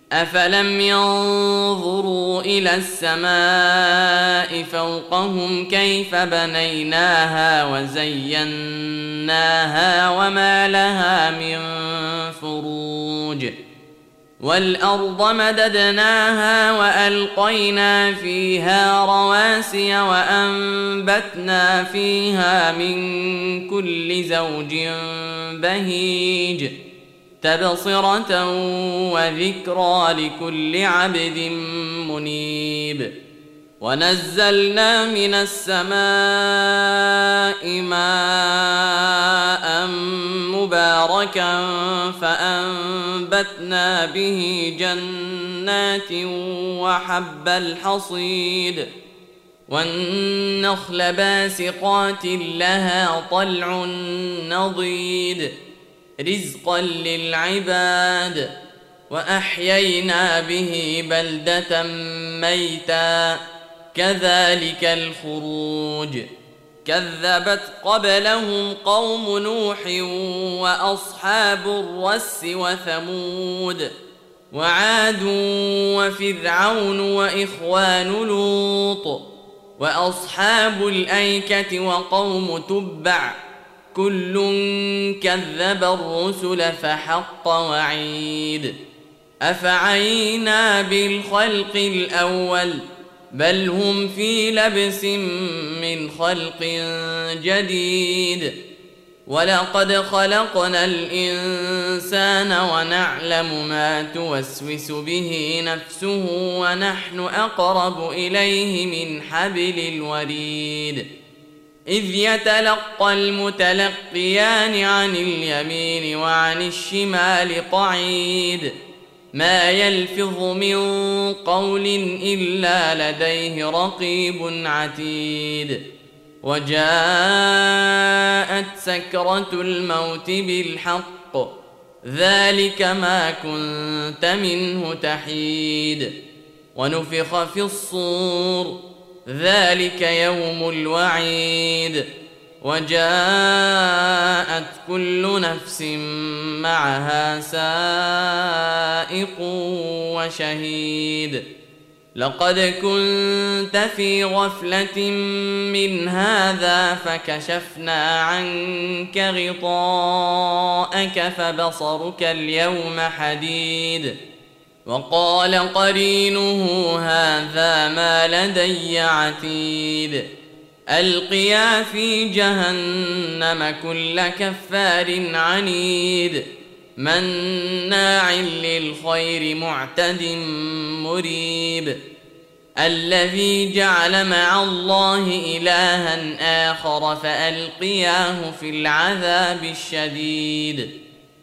أفلم ينظروا إلى السماء فوقهم كيف بنيناها وزيناها وما لها من فروج والأرض مددناها وألقينا فيها رواسي وأنبتنا فيها من كل زوج بهيج تبصرة وذكرى لكل عبد منيب ونزلنا من السماء ماء مباركا فأنبتنا به جنات وحب الحصيد والنخل باسقات لها طلع نضيد رزقا للعباد وأحيينا به بلدة ميتا كذلك الخروج كذبت قبلهم قوم نوح وأصحاب الرس وثمود وعاد وفرعون وإخوان لوط وأصحاب الأيكة وقوم تبع كل كذب الرسل فحق وعيد أفعينا بالخلق الأول بل هم في لبس من خلق جديد ولقد خلقنا الإنسان ونعلم ما توسوس به نفسه ونحن أقرب إليه من حبل الوريد إذ يتلقى المتلقيان عن اليمين وعن الشمال قعيد ما يلفظ من قول إلا لديه رقيب عتيد وجاءت سكرة الموت بالحق ذلك ما كنت منه تحيد ونفخ في الصور ذلك يوم الوعيد وجاءت كل نفس معها سائق وشهيد لقد كنت في غفلة من هذا فكشفنا عنك غطاءك فبصرك اليوم حديد وقال قرينه هذا ما لدي عتيد ألقيا في جهنم كل كفار عنيد مناع للخير معتد مريب الذي جعل مع الله إلها آخر فألقياه في العذاب الشديد